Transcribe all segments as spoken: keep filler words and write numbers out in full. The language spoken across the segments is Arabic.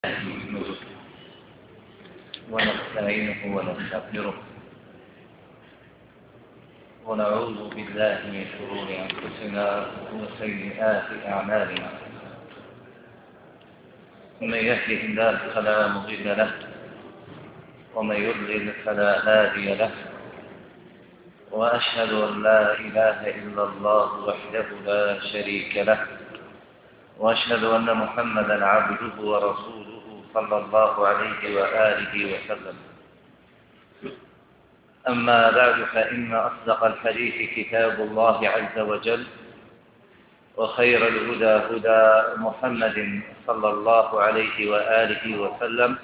ونستعينه ونستغفره ونعوذ بالله من شرور أنفسنا وسيئات أعمالنا. من يهده الله فلا مضل له ومن يضلل فلا هادي له، وأشهد أن لا إله إلا الله وحده لا شريك له، وأشهد أن محمدا عبده ورسوله صلى الله عليه وآله وسلم. أما بعد، فإن أصدق الحديث كتاب الله عز وجل، وخير الهدى هدى محمد صلى الله عليه وآله وسلم،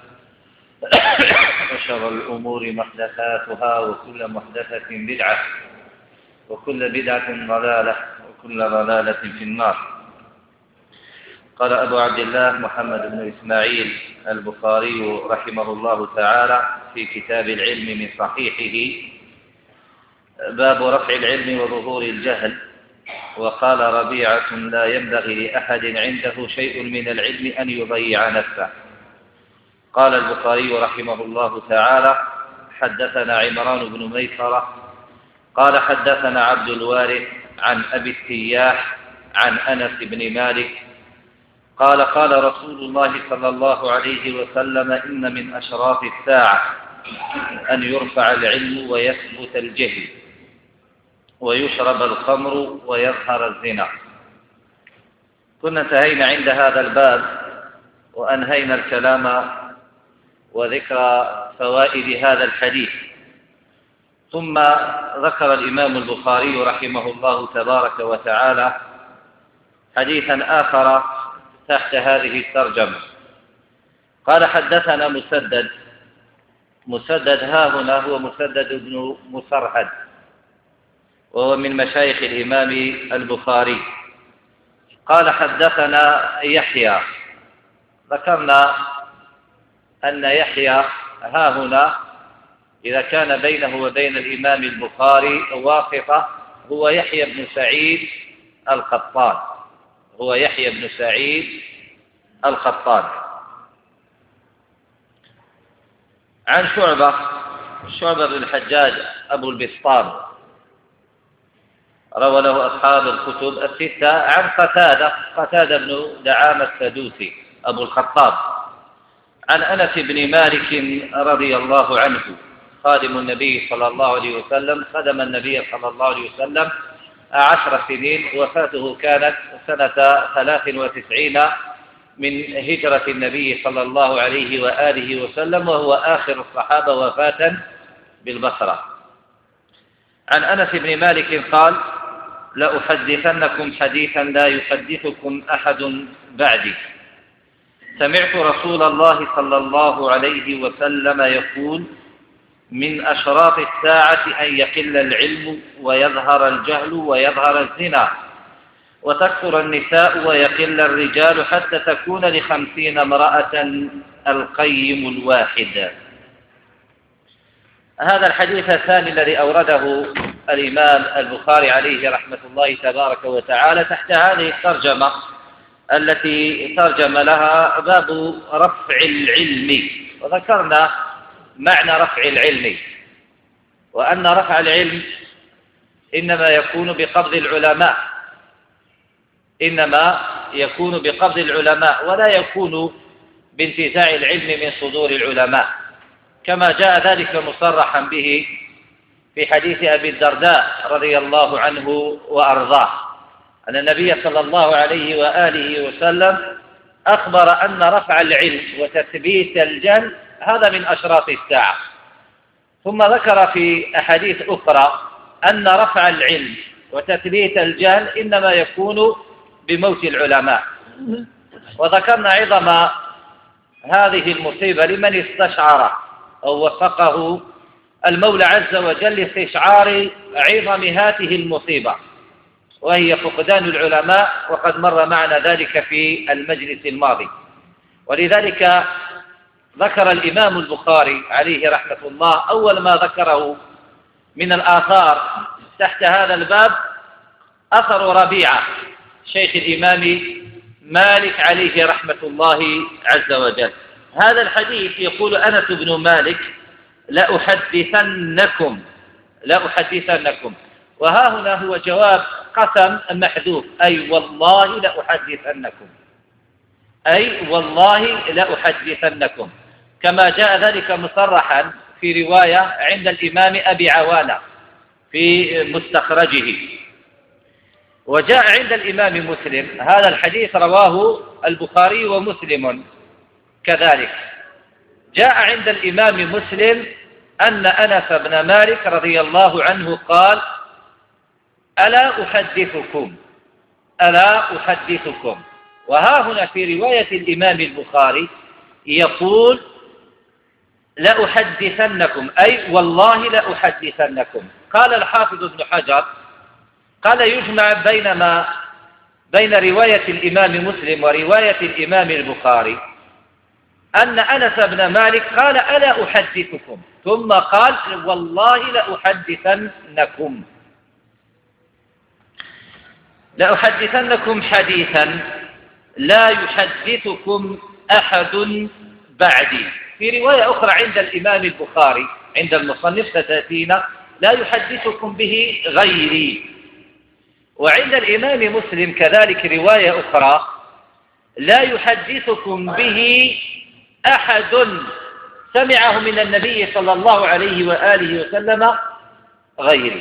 وشر الأمور محدثاتها، وكل محدثة بدعة، وكل بدعة ضلالة، وكل ضلالة في النار. قال أبو عبد الله محمد بن إسماعيل البخاري رحمه الله تعالى في كتاب العلم من صحيحه: باب رفع العلم وظهور الجهل. وقال ربيعة: لا ينبغي لأحد عنده شيء من العلم أن يضيع نفسه. قال البخاري رحمه الله تعالى: حدثنا عمران بن ميسرة قال حدثنا عبد الوارث عن أبي التياح عن أنس بن مالك قال: قال رسول الله صلى الله عليه وسلم: إن من أشراف الساعة أن يرفع العلم ويثبت الجهل ويشرب الخمر ويظهر الزنا. كنا انتهينا عند هذا الباب وأنهينا الكلام وذكر فوائد هذا الحديث، ثم ذكر الإمام البخاري رحمه الله تبارك وتعالى حديثا آخر تحت هذه الترجمة. قال: حدثنا مسدد. مسدد ها هنا هو مسدد بن مسرهد، وهو من مشايخ الإمام البخاري. قال: حدثنا يحيى. ذكرنا أن يحيى ها هنا إذا كان بينه وبين الإمام البخاري واسطة هو يحيى بن سعيد القطان، هو يحيى بن سعيد القطان عن شعبة شعبة بن الحجاج أبو البسطام، روى له أصحاب الكتب الستة. عن قتادة قتادة بن دعامة السدوسي أبو الخطاب عن أنس بن مالك رضي الله عنه خادم النبي صلى الله عليه وسلم، خدم النبي صلى الله عليه وسلم عشر سنين، وفاته كانت سنة ثلاث وتسعين من هجرة النبي صلى الله عليه وآله وسلم، وهو آخر الصحابة وفاة بالبصرة. عن أنس بن مالك قال: لأحدثنكم حديثا لا يحدثكم أحد بعدي. سمعت رسول الله صلى الله عليه وسلم يقول: من أشراط الساعة أن يقل العلم ويظهر الجهل ويظهر الزنا وتكثر النساء ويقل الرجال حتى تكون لخمسين امرأة القيم الواحد. هذا الحديث الثاني الذي أورده الإمام البخاري عليه رحمة الله تبارك وتعالى تحت هذه الترجمة التي ترجم لها باب رفع العلم. وذكرنا معنى رفع العلم، وأن رفع العلم إنما يكون بقبض العلماء إنما يكون بقبض العلماء ولا يكون بانتزاع العلم من صدور العلماء، كما جاء ذلك مصرحا به في حديث أبي الدرداء رضي الله عنه وأرضاه، أن النبي صلى الله عليه وآله وسلم أخبر أن رفع العلم وتثبيت الجهل هذا من أشراط الساعة. ثم ذكر في أحاديث أخرى أن رفع العلم وتثبيت الجهل إنما يكون بموت العلماء. وذكرنا عظم هذه المصيبة لمن استشعر أو وفقه المولى عز وجل لاستشعار عظم هذه المصيبة، وهي فقدان العلماء، وقد مر معنا ذلك في المجلس الماضي. ولذلك ذكر الإمام البخاري عليه رحمة الله أول ما ذكره من الآثار تحت هذا الباب أثر ربيعة شيخ الإمام مالك عليه رحمة الله عز وجل. هذا الحديث يقول أنس بن مالك لأحدثنكم لأحدثنكم، وها هنا هو جواب قسم محذوف، أي والله لأحدثنكم، أي والله لأحدثنكم، كما جاء ذلك مصرحا في رواية عند الإمام أبي عوانة في مستخرجه. وجاء عند الإمام مسلم هذا الحديث رواه البخاري ومسلم كذلك. جاء عند الإمام مسلم أن أنس بن مالك رضي الله عنه قال: ألا أحدثكم ألا أحدثكم. وها هنا في رواية الإمام البخاري يقول: لأحدثنكم، أي والله لأحدثنكم. قال الحافظ ابن حجر قال: يجمع بين ما بين رواية الإمام مسلم ورواية الإمام البخاري أن أنس بن مالك قال: ألا أحدثكم، ثم قال: والله لأحدثنكم لأحدثنكم حديثا لا يحدثكم أحد بعدي. في رواية أخرى عند الإمام البخاري عند المصنف ستأتينا: لا يحدثكم به غيري. وعند الإمام مسلم كذلك رواية أخرى: لا يحدثكم به أحد سمعه من النبي صلى الله عليه وآله وسلم غيري.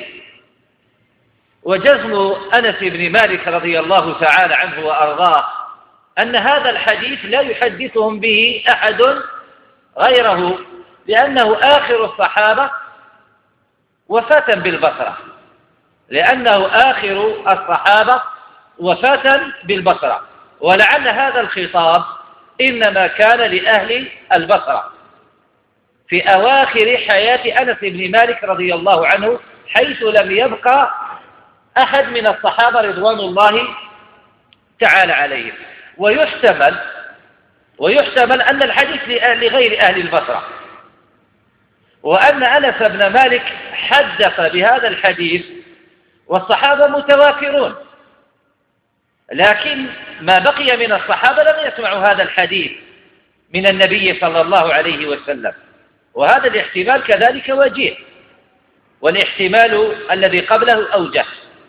وجزم أنس بن مالك رضي الله تعالى عنه وأرضاه أن هذا الحديث لا يحدثهم به أحد غيره، لأنه آخر الصحابة وفاة بالبصرة لأنه آخر الصحابة وفاة بالبصرة ولعل هذا الخطاب إنما كان لأهل البصرة في أواخر حياة أنس بن مالك رضي الله عنه، حيث لم يبقى أحد من الصحابة رضوان الله تعالى عليهم. ويحتمل ويحتمل أن الحديث لغير أهل البصرة، وأن أنس بن مالك حدث بهذا الحديث والصحابة متوافرون، لكن ما بقي من الصحابة لم يسمعوا هذا الحديث من النبي صلى الله عليه وسلم. وهذا الاحتمال كذلك وجيه، والاحتمال الذي قبله أوجه.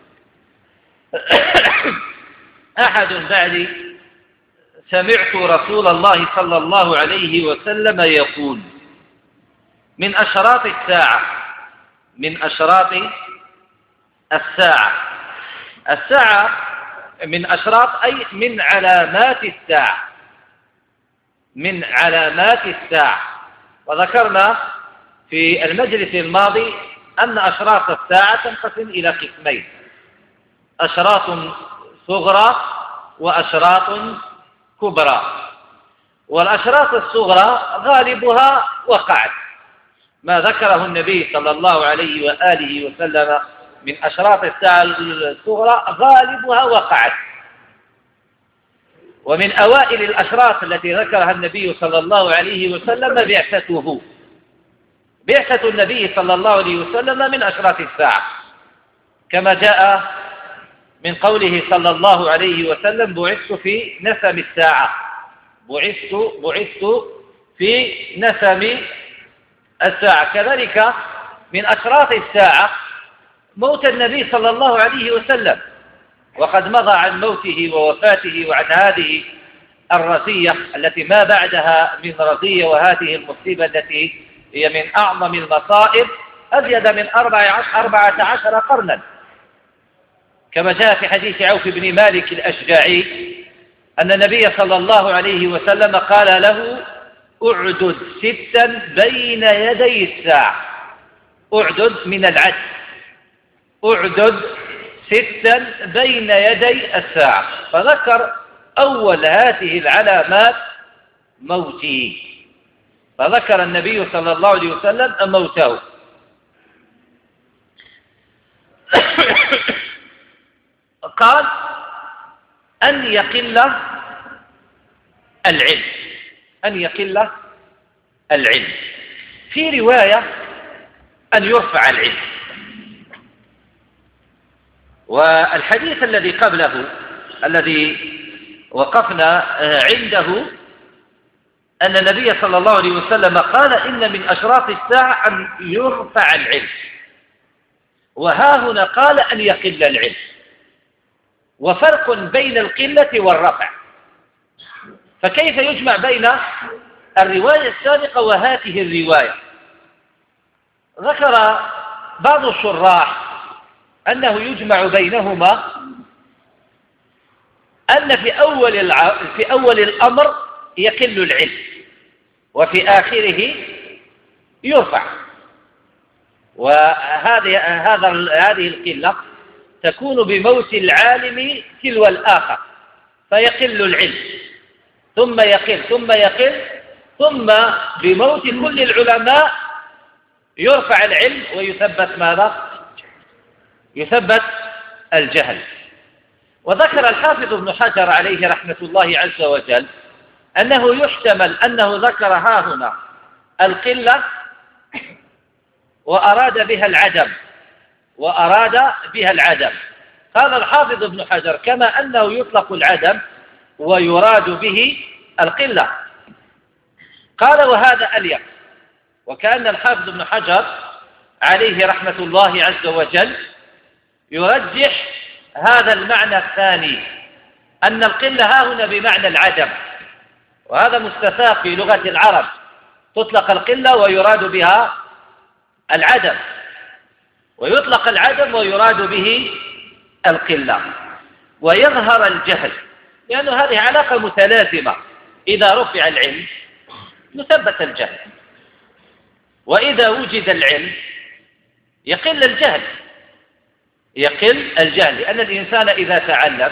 أحد بعدي سمعت رسول الله صلى الله عليه وسلم يقول: من أشراط الساعة من أشراط الساعة الساعة من أشراط أي من علامات الساعة من علامات الساعة. وذكرنا في المجلس الماضي أن أشراط الساعة تنقسم إلى قسمين: أشراط صغرى وأشراط كبرى. والأشراط الصغرى غالبها وقعت، ما ذكره النبي صلى الله عليه وآله وسلم من أشراط الساعة الصغرى غالبها وقعت. ومن أوائل الأشراط التي ذكرها النبي صلى الله عليه وسلم بعثته بعثة النبي صلى الله عليه وسلم من أشراط الساعة، كما جاء من قوله صلى الله عليه وسلم: بعثت في نسم الساعة بعثت بعثت في نسم الساعة. كذلك من أشراط الساعة موت النبي صلى الله عليه وسلم، وقد مضى عن موته ووفاته وعن هذه الرزية التي ما بعدها من رزية، وهذه المصيبة التي هي من أعظم المصائب أزيد من أربعة عشر قرنا، كما جاء في حديث عوف بن مالك الأشجعي أن النبي صلى الله عليه وسلم قال له: أعدد ستا بين يدي الساعة. أعدد من العد، أعدد ستا بين يدي الساعة، فذكر أول هذه العلامات موته، فذكر النبي صلى الله عليه وسلم موته. قال: أن يقل العلم أن يقل العلم في رواية أن يرفع العلم. والحديث الذي قبله الذي وقفنا عنده أن النبي صلى الله عليه وسلم قال إن من أشراط الساعة أن يرفع العلم، وها هنا قال أن يقل العلم، وفرق بين القلة والرفع. فكيف يجمع بين الرواية السابقة وهذه الرواية؟ ذكر بعض الشراح أنه يجمع بينهما أن في أول الع... في أول الأمر يقل العلم، وفي آخره يرفع. وهذه هذا هذه القلة تكون بموت العالم تلو الآخر، فيقل العلم ثم يقل ثم يقل، ثم بموت كل العلماء يرفع العلم ويثبت ماذا؟ يثبت الجهل. وذكر الحافظ ابن حجر عليه رحمة الله عز وجل أنه يحتمل أنه ذكر ها هنا القلة وأراد بها العدم، وأراد بها العدم. قال الحافظ ابن حجر كما أنه يطلق العدم ويراد به القلة. قال وهذا أليق، وكأن الحافظ ابن حجر عليه رحمة الله عز وجل يرجح هذا المعنى الثاني، أن القلة ها هنا بمعنى العدم، وهذا مستفاق في لغة العرب، تطلق القلة ويراد بها العدم، ويطلق العدم ويراد به القلة. ويظهر الجهل، لأن يعني هذه علاقة متلازمة، إذا رفع العلم يثبت الجهل، وإذا وجد العلم يقل الجهل يقل الجهل لأن الإنسان إذا تعلم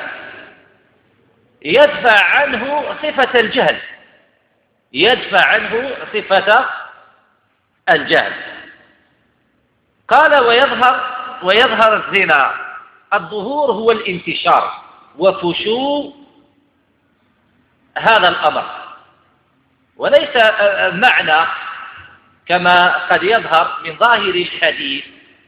يدفع عنه صفة الجهل يدفع عنه صفة الجهل. قال ويظهر ويظهر الزنا. الظهور هو الانتشار وفشو هذا الأمر، وليس معنى كما قد يظهر من ظاهر الحديث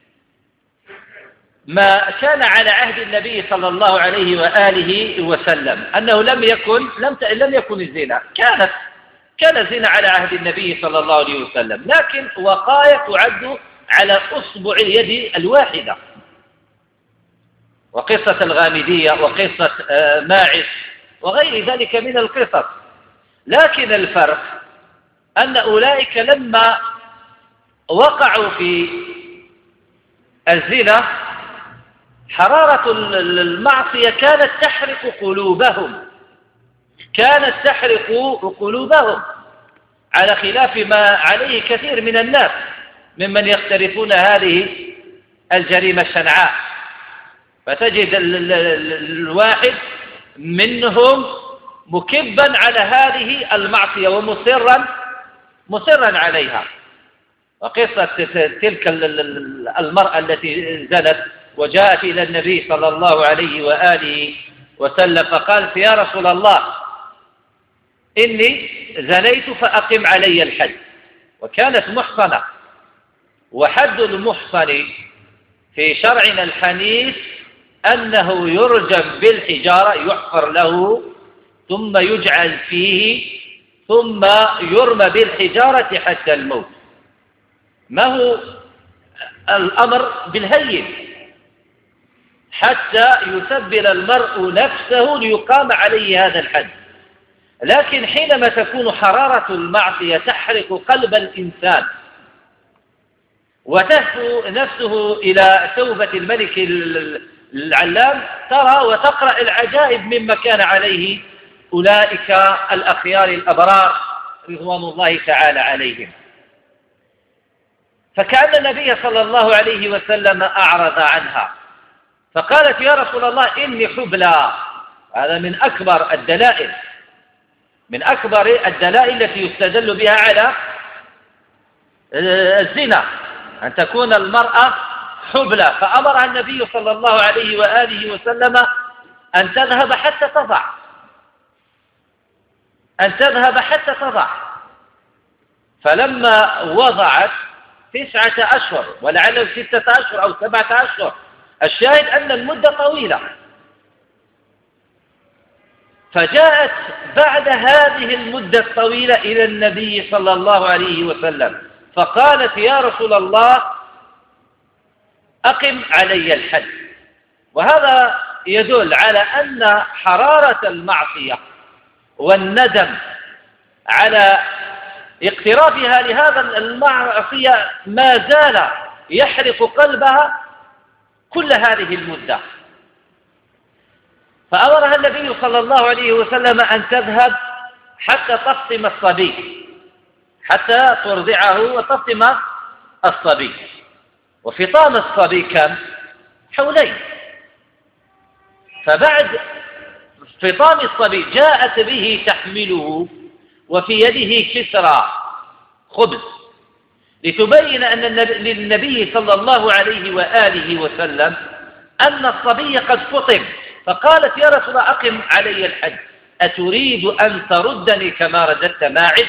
ما كان على عهد النبي صلى الله عليه وآله وسلم أنه لم يكن لم لم يكن الزنا، كانت كان الزنا على عهد النبي صلى الله عليه وسلم، لكن وقاية تعد على أصبع اليد الواحدة. وقصة الغامدية وقصة ماعز وغير ذلك من القصص. لكن الفرق أن أولئك لما وقعوا في الزنا حرارة المعصية كانت تحرق قلوبهم كانت تحرق قلوبهم على خلاف ما عليه كثير من الناس ممن يقترفون هذه الجريمة الشنعاء. فتجد الواحد منهم مكبا على هذه المعصية ومصرا مصرا عليها. وقصة تلك المرأة التي زنت وجاءت إلى النبي صلى الله عليه وآله وسلم فقالت يا رسول الله إني زنيت فأقم علي الحد، وكانت محصنة، وحد المحصن في شرعنا الحنيف أنه يرجم بالحجارة، يحفر له ثم يجعل فيه ثم يرمى بالحجارة حتى الموت. ما هو الأمر بالهين حتى يسبل المرء نفسه ليقام عليه هذا الحد. لكن حينما تكون حرارة المعصية تحرق قلب الإنسان وتهفو نفسه إلى توبة الملك العلام، ترى وتقرأ العجائب مما كان عليه أولئك الأخيار الأبرار رضوان الله تعالى عليهم. فكأن النبي صلى الله عليه وسلم أعرض عنها فقالت يا رسول الله إني حبلى. هذا من أكبر الدلائل من أكبر الدلائل التي يستدل بها على الزنا أن تكون المرأة حبلى. فأمرها النبي صلى الله عليه وآله وسلم أن تذهب حتى تضع أن تذهب حتى تضع فلما وضعت تسعة أشهر ولعله ستة أشهر أو سبعة أشهر، الشاهد أن المدة طويلة. فجاءت بعد هذه المدة الطويلة إلى النبي صلى الله عليه وسلم فقالت: يا رسول الله أقم علي الحد. وهذا يدل على أن حرارة المعصية والندم على اقترافها لهذا المعصية ما زال يحرق قلبها كل هذه المدة، فأمرها النبي صلى الله عليه وسلم أن تذهب حتى تفطم الصبي، حتى ترضعه وتفطم الصبي. وفطام الصبي كم؟ حولين. فبعد فطام الصبي جاءت به تحمله وفي يده كسرى خبز لتبين أن للنبي صلى الله عليه وآله وسلم أن الصبي قد فطم. فقالت: يا رسول الله أقم علي الحد، أتريد أن تردني كما رددت ماعز؟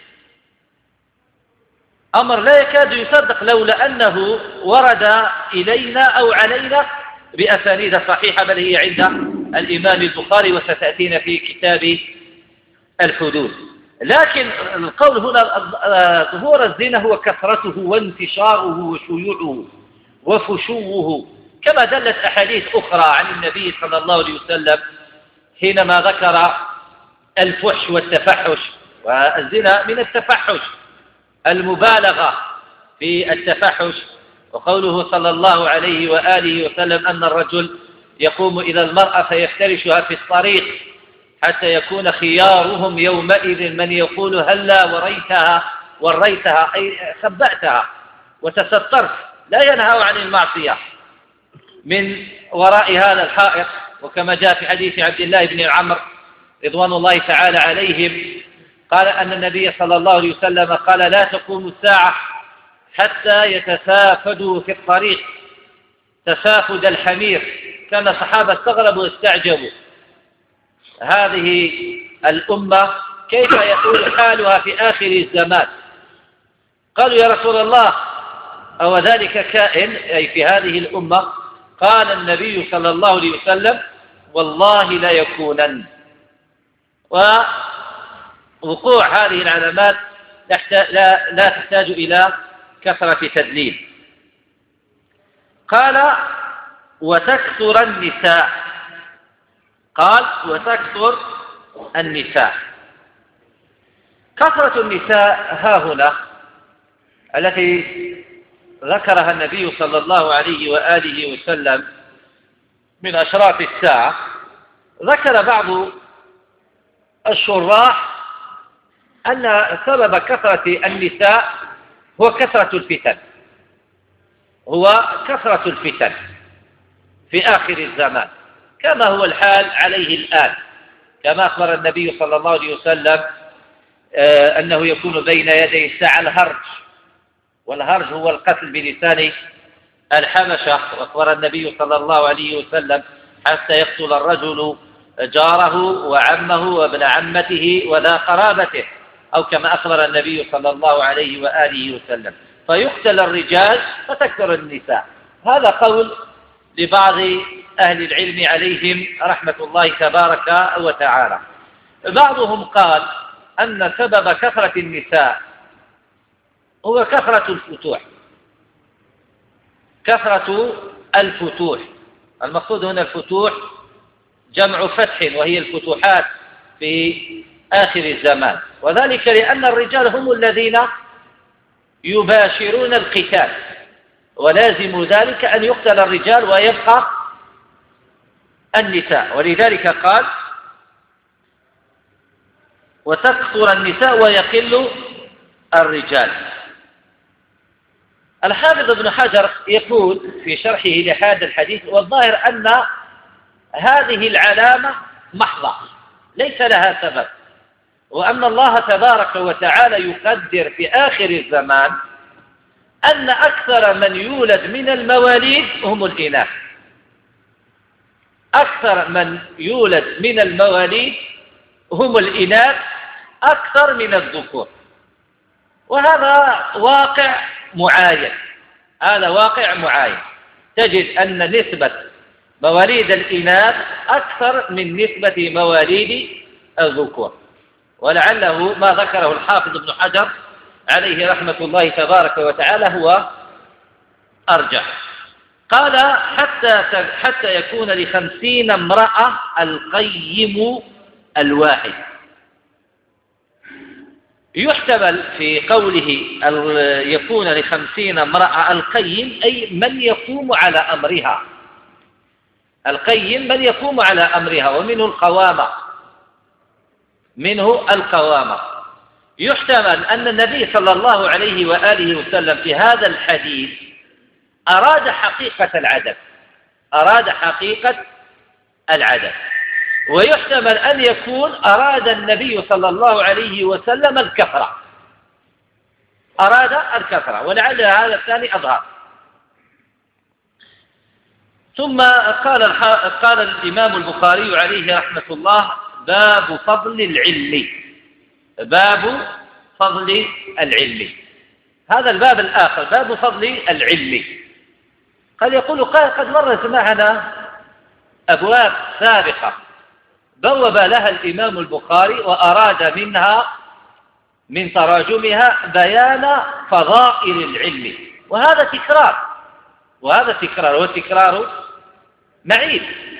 أمر لا يكاد يصدق لولا أنه ورد إلينا أو علينا بأسانيد صحيحة، بل هي عند الإمام البخاري وستأتينا في كتاب الحدود. لكن القول هنا ظهور الزنا هو كثرته وانتشاره وشيوعه وفشوه، كما دلت أحاديث أخرى عن النبي صلى الله عليه وسلم حينما ذكر الفحش والتفحش. والزنا من التفحش، المبالغة في التفحش. وقوله صلى الله عليه وآله وسلم أن الرجل يقوم إلى المرأة فيفترشها في الطريق حتى يكون خيارهم يومئذ من يقول هلا وريتها وريتها أي خبأتها وتسترت. لا ينهى عن المعصية من وراء هذا الحائط، وكما جاء في حديث عبد الله بن عمرو رضوان الله تعالى عليهم قال أن النبي صلى الله عليه وسلم قال: لا تقوم الساعة حتى يتسافدوا في الطريق تسافد الحمير. كان الصحابة استغربوا واستعجبوا، هذه الأمة كيف يكون حالها في آخر الزمان؟ قالوا: يا رسول الله أو ذلك كائن أي في هذه الأمة؟ قال النبي صلى الله عليه وسلم: والله لا يكونن. ووقوع هذه العلامات لا, لا تحتاج إلى كثرة تدليل. قال: وتكثر النساء. قال: وتكثر النساء. كثرة النساء ها هنا التي ذكرها النبي صلى الله عليه وآله وسلم من أشراط الساعة، ذكر بعض الشراح أن سبب كثرة النساء هو كثرة الفتن، هو كثرة الفتن في آخر الزمان، كما هو الحال عليه الآن، كما أخبر النبي صلى الله عليه وسلم أنه يكون بين يدي الساعة الهرج، والهرج هو القتل بلسان الحبشة. وأخبر النبي صلى الله عليه وسلم: حتى يقتل الرجل جاره وعمه وابن عمته وذا قرابته، أو كما أخبر النبي صلى الله عليه وآله وسلم، فيقتل الرجال فتكثر النساء. هذا قول لبعض أهل العلم عليهم رحمة الله تبارك وتعالى. بعضهم قال أن سبب كثرة النساء هو كثرة الفتوح، كثرة الفتوح. المقصود هنا الفتوح جمع فتح، وهي الفتوحات في آخر الزمان، وذلك لأن الرجال هم الذين يباشرون القتال، ولازم ذلك أن يقتل الرجال ويبقى النساء. ولذلك قال: وتكثر النساء ويقل الرجال. الحافظ ابن حجر يقول في شرحه لهذا الحديث: والظاهر أن هذه العلامة محضة ليس لها سبب، وأن الله تبارك وتعالى يقدر في آخر الزمان أن أكثر من يولد من المواليد هم الإناث، أكثر من يولد من المواليد هم الإناث أكثر من الذكور. وهذا واقع معاين، هذا واقع معاين. تجد أن نسبة مواليد الإناث أكثر من نسبة مواليد الذكور، ولعله ما ذكره الحافظ ابن حجر عليه رحمة الله تبارك وتعالى هو أرجح. قال حتى حتى يكون لخمسين امرأة القيم الواحد. يحتمل في قوله يكون لخمسين امرأة القيم أي من يقوم على أمرها، القيم من يقوم على أمرها، ومنه القوامة، منه القوامة. يحتمل أن النبي صلى الله عليه وآله وسلم في هذا الحديث أراد حقيقة العدد، أراد حقيقة العدد. ويحتمل أن يكون أراد النبي صلى الله عليه وسلم الكثرة، أراد الكثرة، ولعل هذا الثاني أظهر. ثم قال قال الإمام البخاري عليه رحمة الله: باب فضل العلم، باب فضل العلم. هذا الباب الآخر باب فضل العلم. قد يقول قال قد مرت معنا أبواب سابقة بوب لها الإمام البخاري وأراد منها من تراجمها بيان فضائل العلم، وهذا تكرار، وهذا تكرار والتكرار معيب.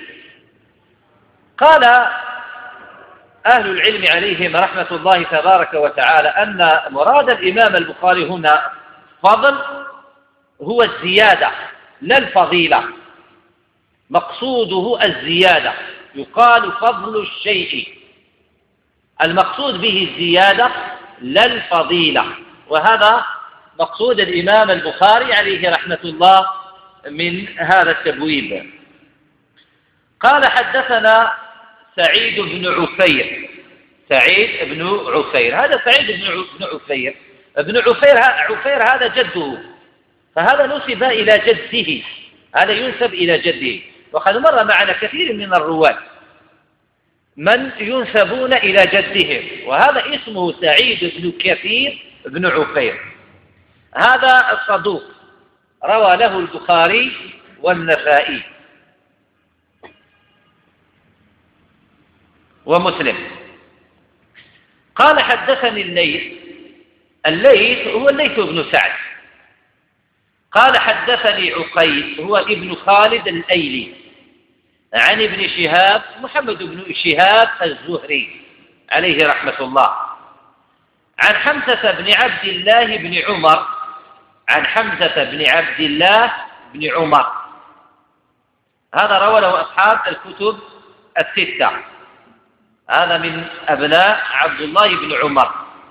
قال أهل العلم عليهم رحمة الله تبارك وتعالى أن مراد الإمام البخاري هنا فضل هو الزيادة لا الفضيلة، مقصوده الزيادة، يقال فضل الشيء، المقصود به الزيادة لا الفضيلة، وهذا مقصود الإمام البخاري عليه رحمة الله من هذا التبويب. قال حدثنا سعيد بن عفير، سعيد بن عفير، هذا سعيد بن عفير ابن عفير عفير هذا جده، فهذا نسب إلى جده، هذا ينسب إلى جده. وقد مر معنا كثير من الرواة من ينسبون إلى جدهم، وهذا اسمه سعيد بن كثير بن عفير، هذا الصدوق روى له البخاري والنسائي ومسلم. قال حدثني الليث، الليث هو الليث بن سعد. قال حدثني عقيل هو ابن خالد الأيلي عن ابن شهاب محمد بن شهاب الزهري عليه رحمة الله، عن حمزة بن عبد الله بن عمر، عن حمزة بن عبد الله بن عمر، هذا روى له أصحاب الكتب الستة، هذا من أبناء عبد الله بن عمر،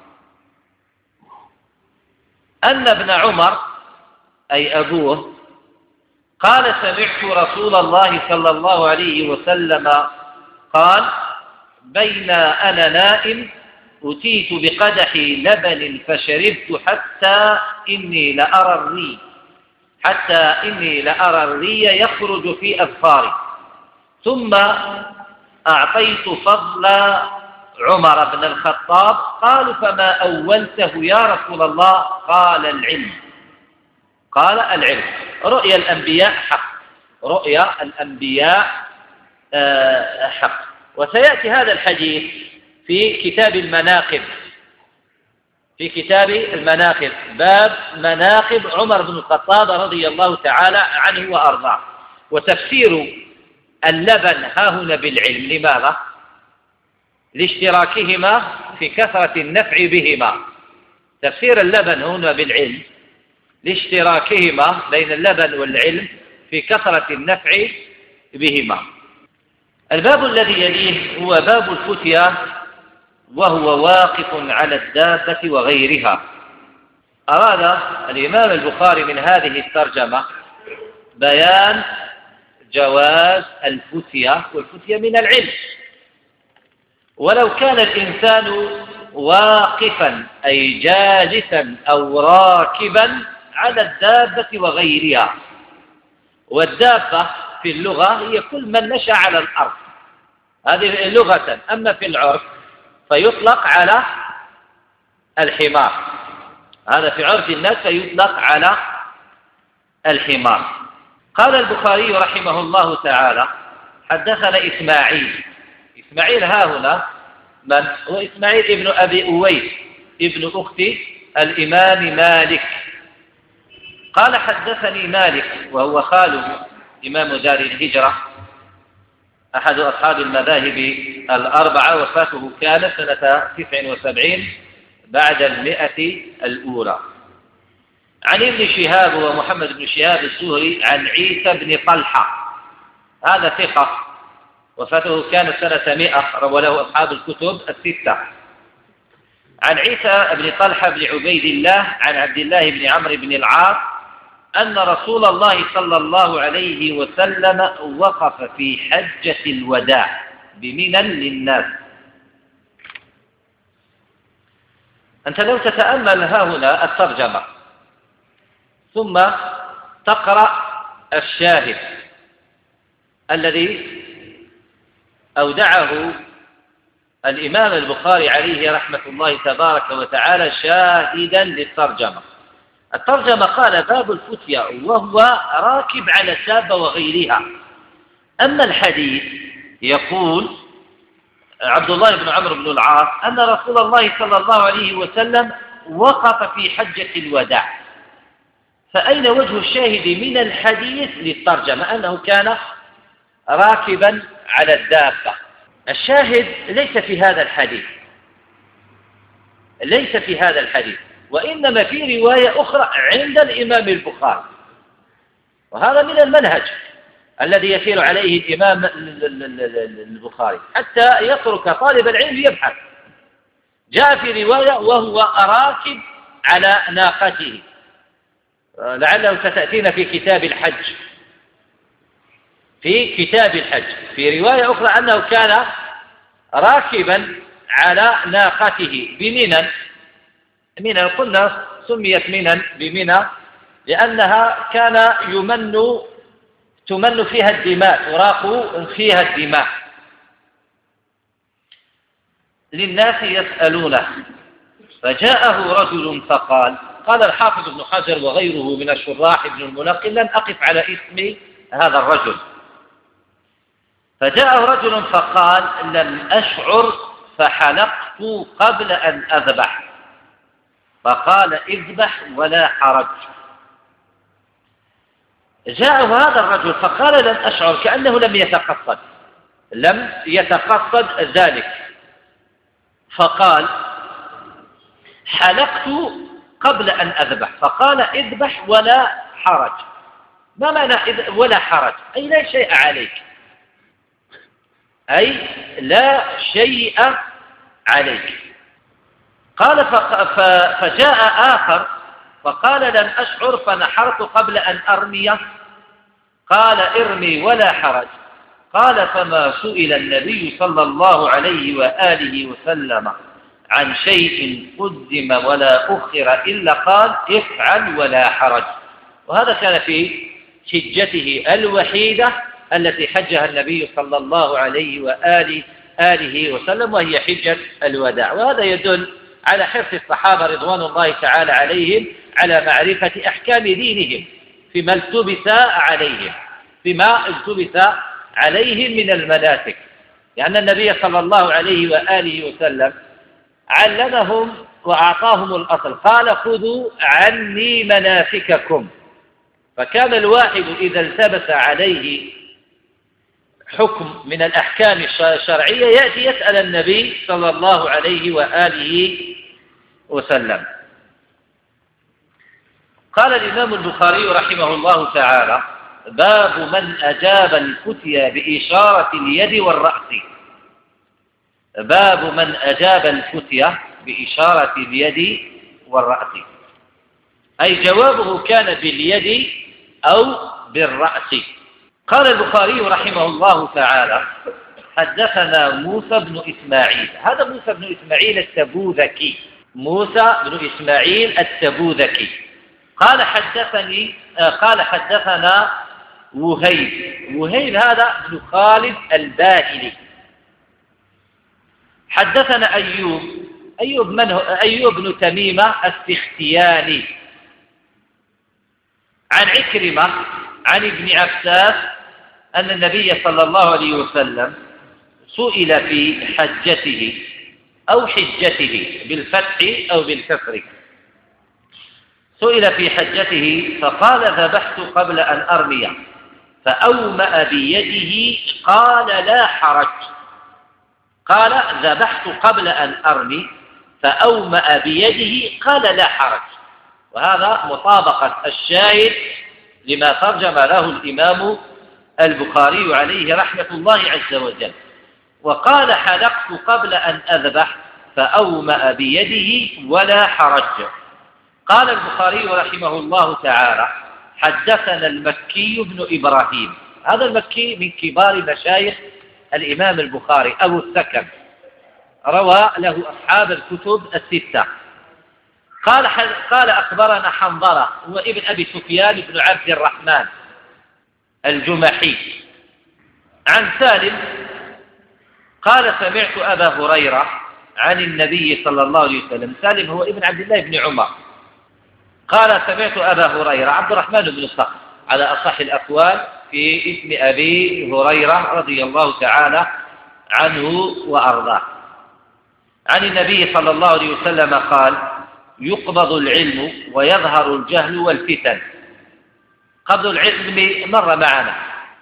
أن ابن عمر أي أبوه قال: سمعت رسول الله صلى الله عليه وسلم قال: بين أنا نائم أتيت بقدح لبن فشربت حتى إني لأرى الري حتى إني لأرى الري يخرج في أظفاري، ثم أعطيت فضل عمر بن الخطاب. قالوا: فما أولته يا رسول الله؟ قال: العلم. قال: العلم. رؤيا الأنبياء حق، رؤيا الأنبياء حق. وسيأتي هذا الحديث في كتاب المناقب، في كتاب المناقب باب مناقب عمر بن الخطاب رضي الله تعالى عنه وأرضاه. وتفسير اللبن ها هنا بالعلم، لماذا؟ لاشتراكهما في كثرة النفع بهما. تفسير اللبن هنا بالعلم لاشتراكهما بين اللبن والعلم في كثرة النفع بهما. الباب الذي يليه هو باب الفتية، وهو واقف على الدابة وغيرها. أراد الإمام البخاري من هذه الترجمة بيان جواز الفتية، والفتية من العلم. ولو كان الإنسان واقفا أي جالسا أو راكبا على الدابة وغيرها، والدابة في اللغة هي كل من مشى على الأرض، هذه لغة. أما في العرف فيطلق على الحمار، هذا في عرف الناس فيطلق على الحمار. قال البخاري رحمه الله تعالى: حدثنا إسماعيل. إسماعيل ها هنا من هو؟ إسماعيل ابن أبي أويس ابن أخت الإمام مالك. قال: حدثني مالك وهو خاله إمام دار الهجرة أحد أصحاب المذاهب الأربعة، وفاته كانت سنة تسع وسبعين بعد المئة الأولى. عن ابن شهاب ومحمد بن شهاب الزهري عن عيسى بن طلحة، هذا ثقة، وفاته كانت سنة مئة، روى له أصحاب الكتب الستة. عن عيسى بن طلحة بن عبيد الله عن عبد الله بن عمرو بن العاص أن رسول الله صلى الله عليه وسلم وقف في حجة الوداع بمنى للناس. أنت لو تتأمل ها هنا الترجمة ثم تقرأ الشاهد الذي أودعه الإمام البخاري عليه رحمة الله تبارك وتعالى شاهدا للترجمة. الترجمة قال: باب الفتية وهو راكب على الدابة وغيرها. أما الحديث يقول عبد الله بن عمرو بن العاص أن رسول الله صلى الله عليه وسلم وقف في حجة الوداع. فأين وجه الشاهد من الحديث للترجمة؟ أنه كان راكبا على الدابة. الشاهد ليس في هذا الحديث، ليس في هذا الحديث، وإنما في رواية أخرى عند الإمام البخاري. وهذا من المنهج الذي يسير عليه الإمام البخاري حتى يترك طالب العلم يبحث. جاء في رواية وهو راكب على ناقته، لعله ستأتينا في كتاب الحج، في كتاب الحج في رواية أخرى أنه كان راكبا على ناقته بمنى. منى قلنا سميت منى بمنى لأنها كان يمن تمن فيها الدماء، تراق فيها الدماء. للناس يسألونه فجاءه رجل فقال، قال الحافظ ابن حجر وغيره من الشراح ابن الملقن: لم أقف على اسم هذا الرجل. فجاءه رجل فقال: لم أشعر فحلقت قبل أن أذبح. فقال: اذبح ولا حرج. جاءه هذا الرجل فقال: لم أشعر، كأنه لم يتقصد لم يتقصد ذلك. فقال: حلقت قبل أن أذبح. فقال: اذبح ولا حرج. ما معنى ولا حرج؟ أي لا شيء عليك، أي لا شيء عليك. قال: فجاء آخر فقال: لم أشعر فنحرت قبل أن أرمي. قال: ارمي ولا حرج. قال: فما سئل النبي صلى الله عليه وآله وسلم عن شيء قدم ولا أخر إلا قال: افعل ولا حرج. وهذا كان في حجته الوحيدة التي حجها النبي صلى الله عليه وآله آله وسلم، وهي حجة الوداع. وهذا يدل على حرص الصحابة رضوان الله تعالى عليهم على معرفة أحكام دينهم فيما التبس عليهم فيما التبس عليهم من المناسك، لأن النبي صلى الله عليه وآله وسلم علمهم وأعطاهم الأصل، قال: خذوا عني مناسككم. فكان الواحد إذا التبس عليه حكم من الأحكام الشرعية يأتي يسأل النبي صلى الله عليه وآله وسلم. قال الإمام البخاري رحمه الله تعالى: باب من أجاب الفتيا بإشارة اليد والرأس. باب من أجاب الفتيا بإشارة اليد والرأس، أي جوابه كان باليد أو بالرأس. قال البخاري رحمه الله تعالى: حدثنا موسى بن إسماعيل. هذا موسى بن إسماعيل التبوذكي، موسى بن إسماعيل التبوذكي. قال حدثني قال حدثنا وهيب. وهيب هذا بن خالد الباهلي. حدثنا أيوب. أيوب من هو؟ أيوب بن تميمة السختياني. عن عكرمة عن ابن عباس أن النبي صلى الله عليه وسلم سئل في حجته أو حجته بالفتح أو بالكسر، سئل في حجته فقال ذبحت قبل أن أرمي فأومأ بيده قال لا حرج. قال ذبحت قبل أن أرمي فأومأ بيده قال لا حرج. وهذا مطابقة الشاهد لما ترجم له الإمام البخاري عليه رحمة الله عز وجل. وقال حلقت قبل أن أذبح فأومأ بيده ولا حرج. قال البخاري رحمه الله تعالى حدثنا المكي بن إبراهيم، هذا المكي من كبار مشايخ الإمام البخاري أبو السكن، روى له أصحاب الكتب الستة. قال قال أخبرنا حنظلة هو ابن أبي سفيان بن عبد الرحمن الجمحي عن سالم قال سمعت أبا هريرة عن النبي صلى الله عليه وسلم. سالم هو ابن عبد الله بن عمر. قال سمعت أبا هريرة عبد الرحمن بن صخر على أصح الأقوال في اسم أبي هريرة رضي الله تعالى عنه وأرضاه عن النبي صلى الله عليه وسلم قال يقبض العلم ويظهر الجهل والفتن. قبض العلم مر معنا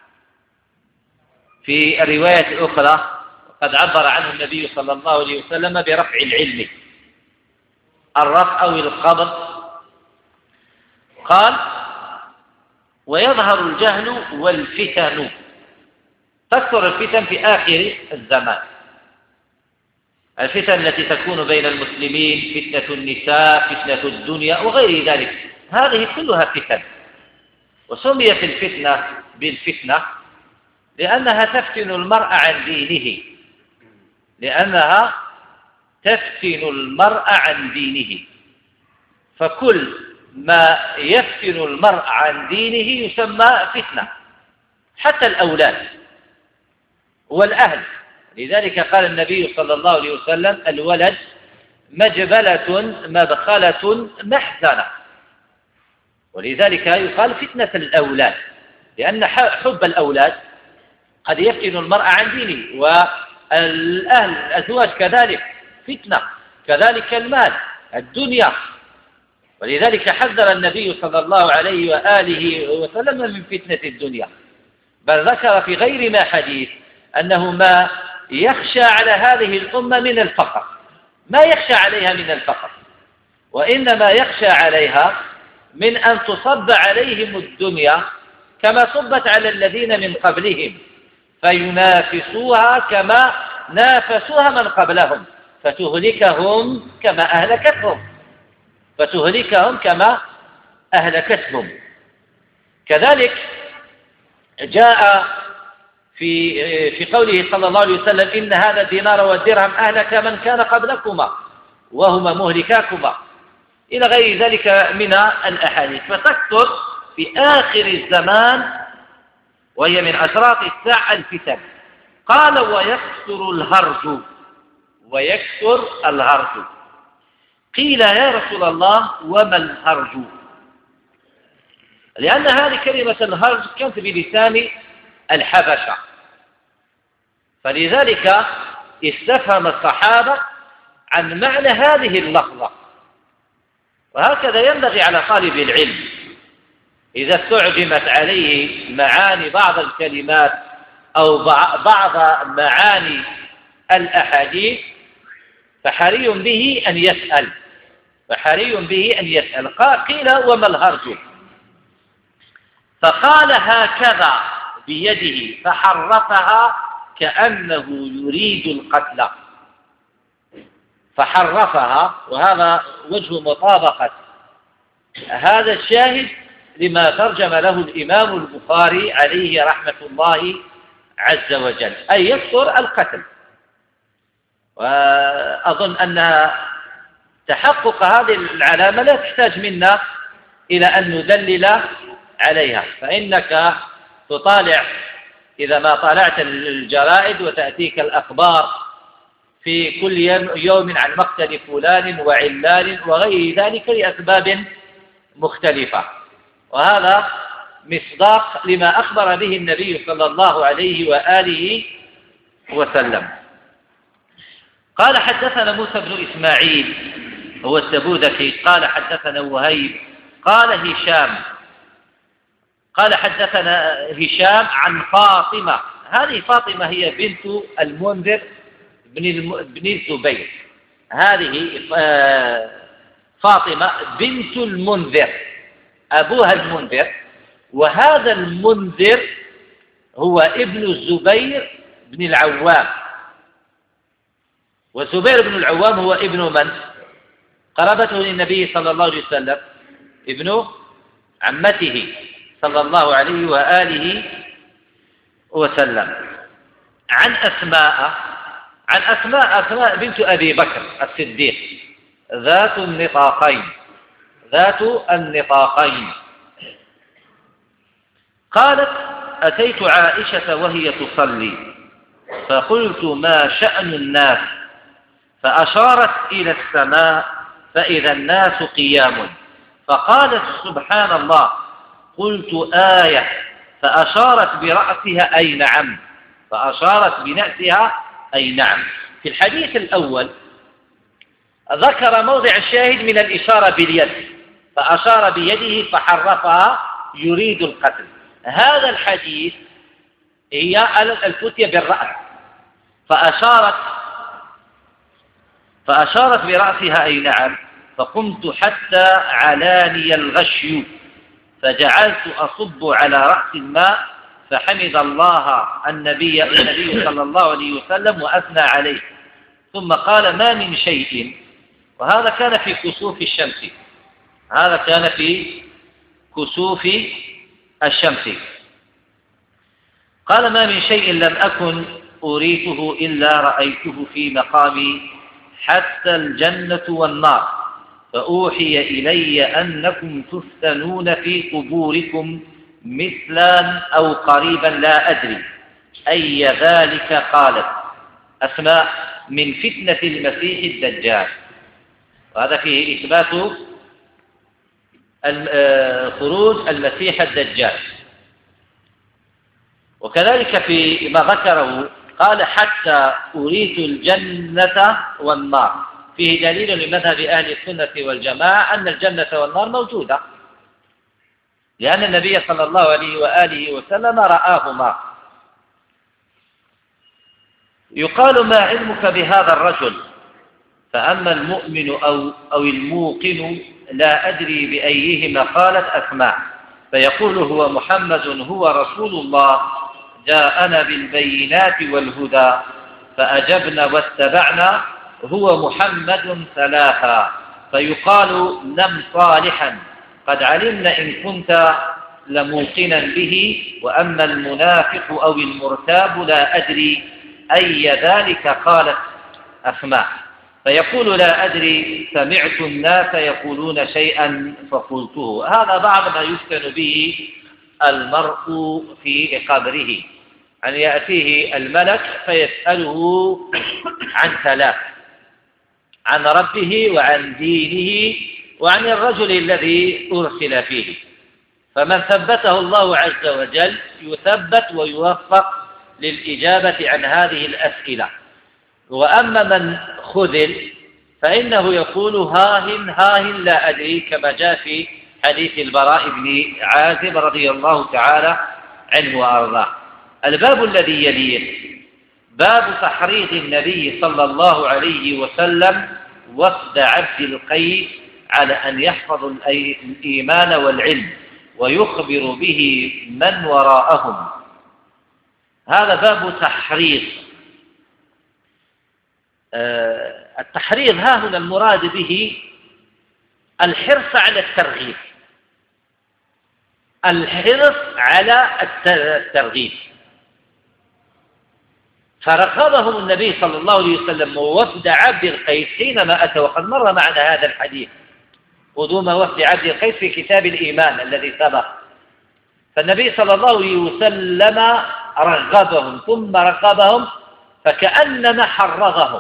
في الرواية الأخرى قد عبر عنه النبي صلى الله عليه وسلم برفع العلم، الرفع أو القبض. قال ويظهر الجهل والفتن، تكثر الفتن في آخر الزمان، الفتن التي تكون بين المسلمين، فتنة النساء، فتنة الدنيا وغير ذلك، هذه كلها فتن. وسميت الفتنة بالفتنة لأنها تفتن المرء عن دينه، لأنها تفتن المرء عن دينه. فكل ما يفتن المرء عن دينه يسمى فتنة، حتى الأولاد والأهل. لذلك قال النبي صلى الله عليه وسلم الولد مجبلة مدخلة محزنة، ولذلك يقال فتنة الأولاد، لأن حب الأولاد قد يفتن المرء عن دينه، والأهل الأزواج كذلك فتنة، كذلك المال الدنيا. ولذلك حذر النبي صلى الله عليه وآله وسلم من فتنة الدنيا، بل ذكر في غير ما حديث أنه ما يخشى على هذه الأمة من الفقر، ما يخشى عليها من الفقر، وإنما يخشى عليها من أن تصب عليهم الدنيا كما صبت على الذين من قبلهم فينافسوها كما نافسوها من قبلهم فتهلكهم كما أهلكتهم فتهلكهم كما أهلكتهم. كذلك جاء في في قوله صلى الله عليه وسلم إن هذا الدينار والدرهم أهلك من كان قبلكما وهما مهلكاكما إلى غير ذلك من الأحاديث. فتكثر في آخر الزمان وهي من أشراط الساعة الفتن. قال ويكثر الهرج، ويكثر الهرج. قيل يا رسول الله وما الهرج؟ لأن هذه كلمة الهرج كانت بلسان الحبشة، فلذلك استفهم الصحابة عن معنى هذه اللفظة. وهكذا ينبغي على طالب العلم إذا استعجمت عليه معاني بعض الكلمات أو بعض معاني الأحاديث فحري به أن يسأل فحري به أن يسأل. قيل وما الهرج؟ فقال هكذا بيده فحرفها كأنه يريد القتل. فحرفها، وهذا وجه مطابقة هذا الشاهد لما ترجم له الإمام البخاري عليه رحمة الله عز وجل، أي يكثر القتل. وأظن أن تحقق هذه العلامة لا تحتاج منا إلى أن ندلل عليها، فإنك تطالع إذا ما طالعت الجرائد وتأتيك الأخبار في كل يوم عن مقتل فلان وعلان وغير ذلك لأسباب مختلفة، وهذا مصداق لما أخبر به النبي صلى الله عليه وآله وسلم. قال حدثنا موسى بن إسماعيل هو التبوذكي قال حدثنا وهيب قال هشام قال حدثنا هشام عن فاطمة. هذه فاطمة هي بنت المنذر بن الزبير. هذه فاطمة بنت المنذر أبوها المنذر، وهذا المنذر هو ابن الزبير بن العوام، والزبير بن العوام هو ابن من؟ قرابته للنبي صلى الله عليه وسلم، ابن عمته صلى الله عليه وآله وسلم. عن أسماء عن أسماء أسماء بنت أبي بكر الصديق ذات النطاقين ذات النطاقين قالت: أتيت عائشة وهي تصلي فقلت: ما شأن الناس؟ فأشارت إلى السماء فإذا الناس قيام، فقالت: سبحان الله. قلت: آية. فأشارت برأسها أي نعم فأشارت بنأسها أي نعم. في الحديث الأول ذكر موضع الشاهد من الإشارة باليد، فأشار بيده فحرفها يريد القتل. هذا الحديث هي الفتية بالرأس، فأشارت فأشارت برأسها أي نعم. فقمت حتى علاني الغشي فجعلت أصب على رأس الماء فحمد الله النبي النبي صلى الله عليه وسلم وأثنى عليه، ثم قال: ما من شيء. وهذا كان في كسوف الشمس هذا كان في كسوف الشمس قال: ما من شيء لم أكن أريته إلا رأيته في مقامي حتى الجنة والنار، فأوحي إلي أنكم تفتنون في قبوركم مثلا أو قريبا لا أدري أي ذلك. قالت أسماء: من فتنة المسيح الدجال. وهذا فيه إثبات خروج المسيح الدجال. وكذلك في ما ذكره قال: حتى أريت الجنة والنار، فيه دليل لمذهب أهل السنة والجماعة أن الجنة والنار موجودة، لأن النبي صلى الله عليه وآله وسلم رآهما. يقال: ما علمك بهذا الرجل؟ فأما المؤمن أو, أو الموقن لا أدري بأيهما. قالت أسماء: فيقول: هو محمد هو رسول الله جاءنا بالبينات والهدى، فأجبنا واتبعنا هو محمد ثلاثا. فيقال: نم صالحا قد علمنا إن كنت لموقنا به. وأما المنافق أو المرتاب لا أدري أي ذلك. قالت أسماء: فيقول: لا أدري، سمعت الناس يقولون شيئا فقلته. هذا بعض ما يفتن به المرء في قبره، أن يأتيه الملك فيسأله عن ثلاث: عن ربه وعن دينه وعن الرجل الذي أرسل فيه. فمن ثبته الله عز وجل يثبت ويوفق للإجابة عن هذه الأسئلة. وأما من خذل فإنه يقول: هاهن هاهن لا أدري، كما جاء في حديث البراء بن عازب رضي الله تعالى عنه وأرضاه. الباب الذي يليه باب تحريض النبي صلى الله عليه وسلم وفد عبد القيس على أن يحفظوا الإيمان والعلم ويخبر به من وراءهم. هذا باب تحريض. أه التحريض ها هنا المراد به الحرص على الترغيب الحرص على الترغيب فرغبهم النبي صلى الله عليه وسلم ووفد عبد القيس حينما أتى، وقد مر معنا هذا الحديث قدوم وفد عبد القيس في كتاب الإيمان الذي سبق. فالنبي صلى الله عليه وسلم رغبهم ثم رغبهم فكأنما حرضهم،